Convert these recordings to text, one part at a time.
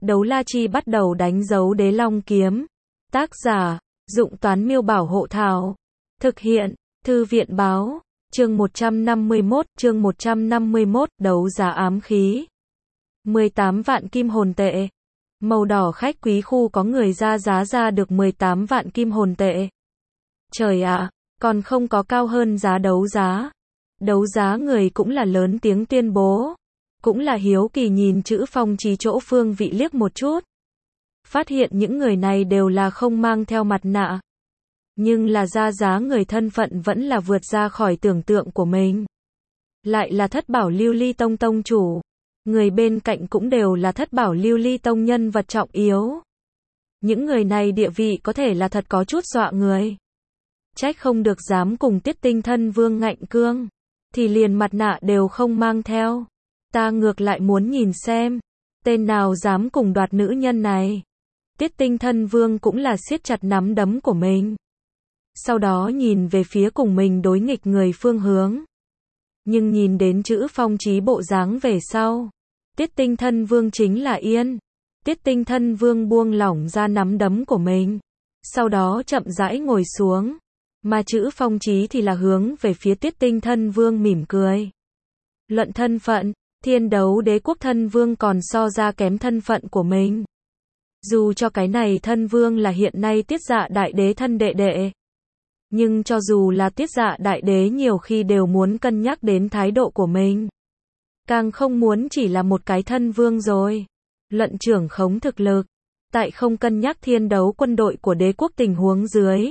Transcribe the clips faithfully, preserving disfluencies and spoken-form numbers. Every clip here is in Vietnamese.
Đấu la chi bắt đầu đánh dấu đế long kiếm. Tác giả, Dụng Toán Miêu Bảo Hộ Thảo. Thực hiện, Thư viện Báo. Chương một trăm năm mươi mốt, chương một trăm năm mươi mốt, đấu giá ám khí. mười tám vạn kim hồn tệ. Màu đỏ khách quý khu có người ra giá ra được mười tám vạn kim hồn tệ. Trời ạ, còn không có cao hơn giá đấu giá. Đấu giá người cũng là lớn tiếng tuyên bố. Cũng là hiếu kỳ nhìn chữ phong chí chỗ phương vị liếc một chút. Phát hiện những người này đều là không mang theo mặt nạ. Nhưng là ra giá người thân phận vẫn là vượt ra khỏi tưởng tượng của mình. Lại là Thất Bảo Lưu Ly Tông tông chủ. Người bên cạnh cũng đều là Thất Bảo Lưu Ly Tông nhân vật trọng yếu. Những người này địa vị có thể là thật có chút dọa người. Trách không được dám cùng Tiết Tinh Thân Vương ngạnh cương. Thì liền mặt nạ đều không mang theo. Ta ngược lại muốn nhìn xem. Tên nào dám cùng đoạt nữ nhân này. Tiết Tinh Thân Vương cũng là siết chặt nắm đấm của mình. Sau đó nhìn về phía cùng mình đối nghịch người phương hướng. Nhưng nhìn đến chữ phong chí bộ dáng về sau. Tiết Tinh Thân Vương chính là yên. Tiết Tinh Thân Vương buông lỏng ra nắm đấm của mình. Sau đó chậm rãi ngồi xuống. Mà chữ phong chí thì là hướng về phía Tiết Tinh Thân Vương mỉm cười. Luận thân phận, Thiên Đấu Đế Quốc Thân Vương còn so ra kém thân phận của mình. Dù cho cái này Thân Vương là hiện nay Tiết Dạ Đại Đế thân đệ đệ. Nhưng cho dù là Tiết Dạ Đại Đế nhiều khi đều muốn cân nhắc đến thái độ của mình. Càng không muốn chỉ là một cái thân vương rồi. Luận trưởng khống thực lực. Tại không cân nhắc thiên đấu quân đội của đế quốc tình huống dưới.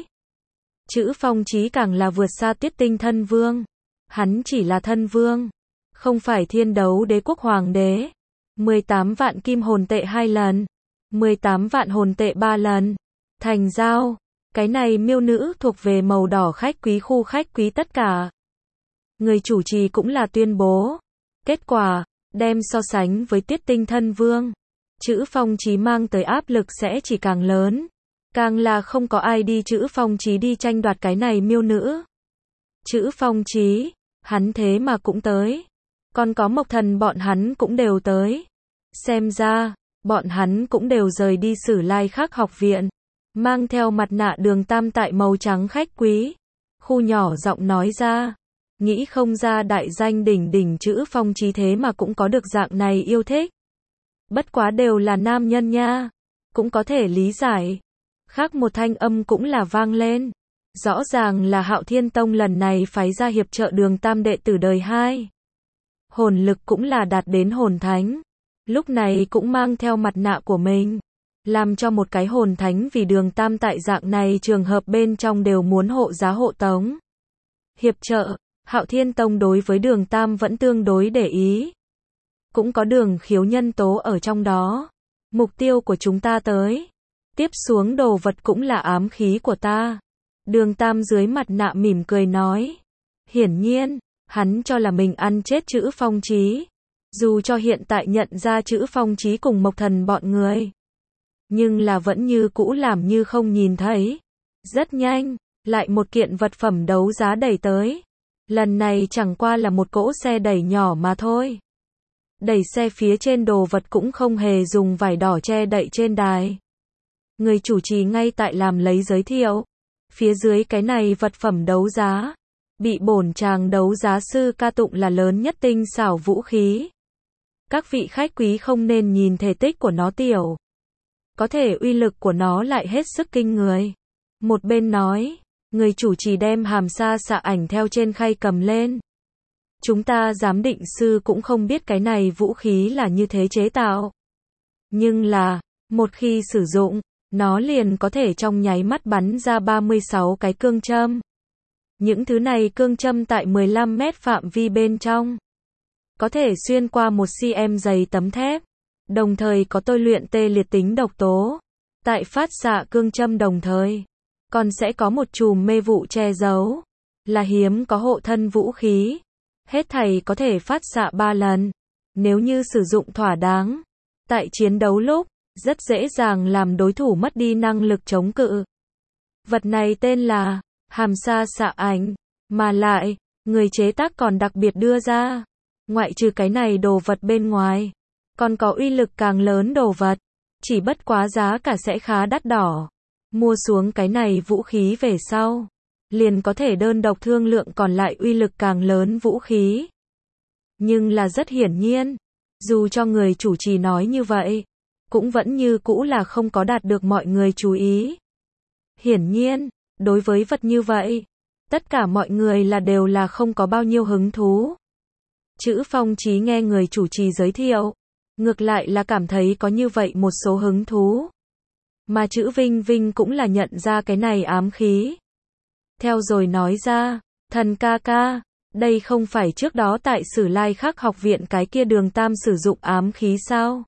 Chữ phong chí càng là vượt xa Tiết Tinh Thân Vương. Hắn chỉ là thân vương. Không phải thiên đấu đế quốc hoàng đế. mười tám vạn kim hồn tệ hai lần. mười tám vạn hồn tệ ba lần. Thành giao. Cái này miêu nữ thuộc về màu đỏ khách quý khu khách quý tất cả. Người chủ trì cũng là tuyên bố. Kết quả, đem so sánh với Tiết Tinh Thân Vương. Chữ phong chí mang tới áp lực sẽ chỉ càng lớn. Càng là không có ai đi chữ phong chí đi tranh đoạt cái này miêu nữ. Chữ phong chí, hắn thế mà cũng tới. Còn có Mộc Thần bọn hắn cũng đều tới. Xem ra, bọn hắn cũng đều rời đi Sử Lai Khắc học viện. Mang theo mặt nạ Đường Tam tại màu trắng khách quý. Khu nhỏ giọng nói ra. Nghĩ không ra đại danh đỉnh đỉnh chữ phong chí thế mà cũng có được dạng này yêu thích. Bất quá đều là nam nhân nha. Cũng có thể lý giải. Khác một thanh âm cũng là vang lên. Rõ ràng là Hạo Thiên Tông lần này phái ra hiệp trợ Đường Tam đệ tử đời hai. Hồn lực cũng là đạt đến hồn thánh. Lúc này cũng mang theo mặt nạ của mình. Làm cho một cái hồn thánh vì Đường Tam tại dạng này trường hợp bên trong đều muốn hộ giá hộ tống. Hiệp trợ, Hạo Thiên Tông đối với Đường Tam vẫn tương đối để ý. Cũng có Đường Khiếu nhân tố ở trong đó. Mục tiêu của chúng ta tới. Tiếp xuống đồ vật cũng là ám khí của ta. Đường Tam dưới mặt nạ mỉm cười nói. Hiển nhiên, hắn cho là mình ăn chết chữ phong chí. Dù cho hiện tại nhận ra chữ phong chí cùng Mộc Thần bọn người. Nhưng là vẫn như cũ làm như không nhìn thấy. Rất nhanh, lại một kiện vật phẩm đấu giá đẩy tới. Lần này chẳng qua là một cỗ xe đẩy nhỏ mà thôi. Đẩy xe phía trên đồ vật cũng không hề dùng vải đỏ che đậy trên đài. Người chủ trì ngay tại làm lấy giới thiệu. Phía dưới cái này vật phẩm đấu giá. Bị bổn chàng đấu giá sư ca tụng là lớn nhất tinh xảo vũ khí. Các vị khách quý không nên nhìn thể tích của nó tiểu. Có thể uy lực của nó lại hết sức kinh người. Một bên nói, người chủ trì đem hàm sa xạ ảnh theo trên khay cầm lên. Chúng ta giám định sư cũng không biết cái này vũ khí là như thế chế tạo. Nhưng là, một khi sử dụng, nó liền có thể trong nháy mắt bắn ra ba mươi sáu cái cương châm. Những thứ này cương châm tại mười lăm mét phạm vi bên trong. Có thể xuyên qua một xăng dày tấm thép. Đồng thời có tôi luyện tê liệt tính độc tố. Tại phát xạ cương châm đồng thời. Còn sẽ có một chùm mê vụ che giấu. Là hiếm có hộ thân vũ khí. Hết thảy có thể phát xạ ba lần. Nếu như sử dụng thỏa đáng. Tại chiến đấu lúc, rất dễ dàng làm đối thủ mất đi năng lực chống cự. Vật này tên là hàm sa xạ ảnh. Mà lại, người chế tác còn đặc biệt đưa ra. Ngoại trừ cái này đồ vật bên ngoài. Còn có uy lực càng lớn đồ vật. Chỉ bất quá giá cả sẽ khá đắt đỏ. Mua xuống cái này vũ khí về sau, liền có thể đơn độc thương lượng còn lại uy lực càng lớn vũ khí. Nhưng là rất hiển nhiên, dù cho người chủ trì nói như vậy, cũng vẫn như cũ là không có đạt được mọi người chú ý. Hiển nhiên, đối với vật như vậy, tất cả mọi người là đều là không có bao nhiêu hứng thú. Chữ Phong Chí nghe người chủ trì giới thiệu, ngược lại là cảm thấy có như vậy một số hứng thú. Mà chữ Vinh Vinh cũng là nhận ra cái này ám khí. Theo rồi nói ra, thần ca ca, đây không phải trước đó tại Sử Lai Khắc học viện cái kia Đường Tam sử dụng ám khí sao?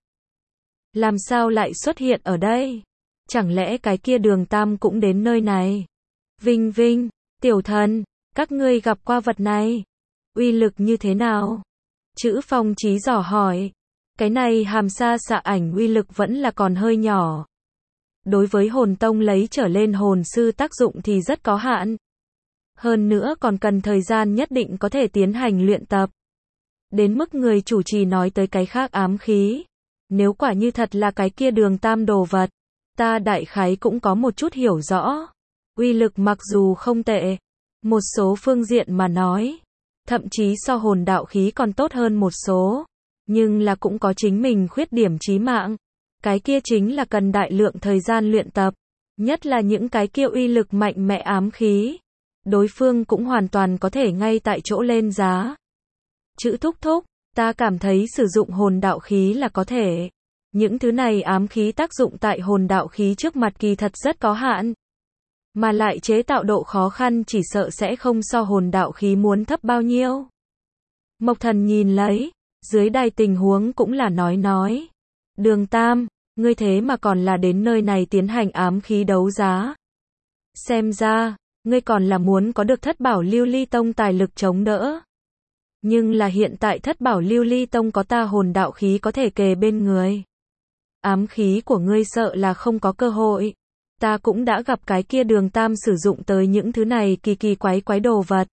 Làm sao lại xuất hiện ở đây? Chẳng lẽ cái kia Đường Tam cũng đến nơi này? Vinh Vinh, tiểu thần, các ngươi gặp qua vật này, uy lực như thế nào? Chữ Phong Chí dò hỏi. Cái này hàm sa xạ ảnh uy lực vẫn là còn hơi nhỏ. Đối với hồn tông lấy trở lên hồn sư tác dụng thì rất có hạn. Hơn nữa còn cần thời gian nhất định có thể tiến hành luyện tập. Đến mức người chủ trì nói tới cái khác ám khí. Nếu quả như thật là cái kia Đường Tam đồ vật, ta đại khái cũng có một chút hiểu rõ. Uy lực mặc dù không tệ, một số phương diện mà nói, thậm chí so hồn đạo khí còn tốt hơn một số, nhưng là cũng có chính mình khuyết điểm chí mạng. Cái kia chính là cần đại lượng thời gian luyện tập, nhất là những cái kia uy lực mạnh mẽ ám khí. Đối phương cũng hoàn toàn có thể ngay tại chỗ lên giá. Chữ thúc thúc, ta cảm thấy sử dụng hồn đạo khí là có thể. Những thứ này ám khí tác dụng tại hồn đạo khí trước mặt kỳ thật rất có hạn. Mà lại chế tạo độ khó khăn chỉ sợ sẽ không so hồn đạo khí muốn thấp bao nhiêu. Mộc Thần nhìn lấy, dưới đài tình huống cũng là nói nói. Đường Tam, ngươi thế mà còn là đến nơi này tiến hành ám khí đấu giá. Xem ra, ngươi còn là muốn có được Thất Bảo Lưu Ly Tông tài lực chống đỡ. Nhưng là hiện tại Thất Bảo Lưu Ly Tông có ta hồn đạo khí có thể kề bên người. Ám khí của ngươi sợ là không có cơ hội. Ta cũng đã gặp cái kia Đường Tam sử dụng tới những thứ này kỳ kỳ quái quái đồ vật.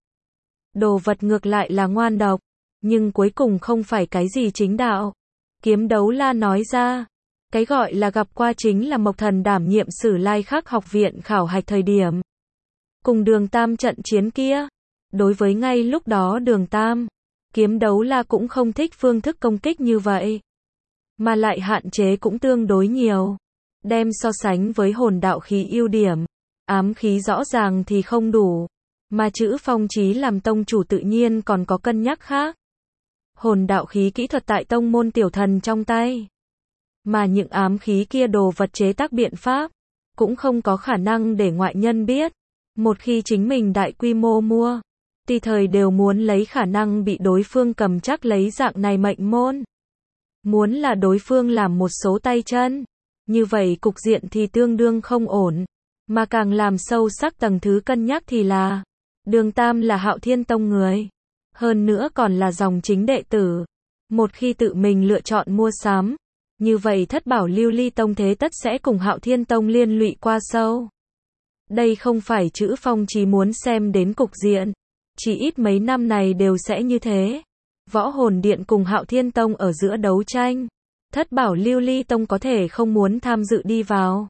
Đồ vật ngược lại là ngoan độc, nhưng cuối cùng không phải cái gì chính đạo. Kiếm Đấu La nói ra, cái gọi là gặp qua chính là Mộc Thần đảm nhiệm Sử Lai Khắc học viện khảo hạch thời điểm. Cùng Đường Tam trận chiến kia, đối với ngay lúc đó Đường Tam, Kiếm Đấu La cũng không thích phương thức công kích như vậy. Mà lại hạn chế cũng tương đối nhiều. Đem so sánh với hồn đạo khí ưu điểm, ám khí rõ ràng thì không đủ. Mà chữ Phong Chí làm tông chủ tự nhiên còn có cân nhắc khác. Hồn đạo khí kỹ thuật tại tông môn tiểu thần trong tay. Mà những ám khí kia đồ vật chế tác biện pháp, cũng không có khả năng để ngoại nhân biết. Một khi chính mình đại quy mô mua, tùy thời đều muốn lấy khả năng bị đối phương cầm chắc lấy dạng này mệnh môn. Muốn là đối phương làm một số tay chân, như vậy cục diện thì tương đương không ổn. Mà càng làm sâu sắc tầng thứ cân nhắc thì là, Đường Tam là Hạo Thiên Tông người. Hơn nữa còn là dòng chính đệ tử. Một khi tự mình lựa chọn mua sắm, như vậy Thất Bảo Lưu Ly Tông thế tất sẽ cùng Hạo Thiên Tông liên lụy qua sâu. Đây không phải chữ Phong Chí muốn xem đến cục diện. Chỉ ít mấy năm này đều sẽ như thế. Võ Hồn Điện cùng Hạo Thiên Tông ở giữa đấu tranh. Thất Bảo Lưu Ly Tông có thể không muốn tham dự đi vào.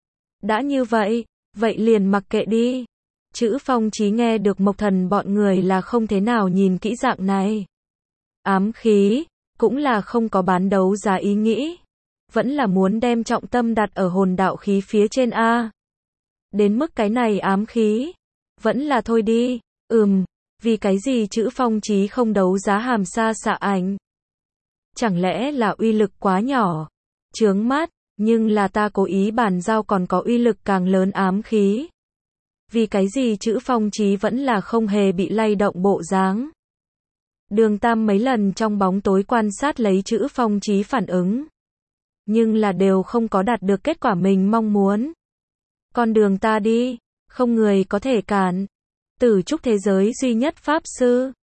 Đã như vậy, vậy liền mặc kệ đi. Chữ Phong Chí nghe được Mộc Thần bọn người là không thế nào nhìn kỹ dạng này. Ám khí, cũng là không có bán đấu giá ý nghĩ. Vẫn là muốn đem trọng tâm đặt ở hồn đạo khí phía trên A. Đến mức cái này ám khí, vẫn là thôi đi. Ừm, vì cái gì chữ Phong Chí không đấu giá hàm sa xạ ảnh? Chẳng lẽ là uy lực quá nhỏ, chướng mắt, nhưng là ta cố ý bàn giao còn có uy lực càng lớn ám khí. Vì cái gì chữ Phong Chí vẫn là không hề bị lay động bộ dáng. Đường Tam mấy lần trong bóng tối quan sát lấy chữ Phong Chí phản ứng. Nhưng là đều không có đạt được kết quả mình mong muốn. Con đường ta đi, không người có thể cản. Tử trúc thế giới duy nhất pháp sư,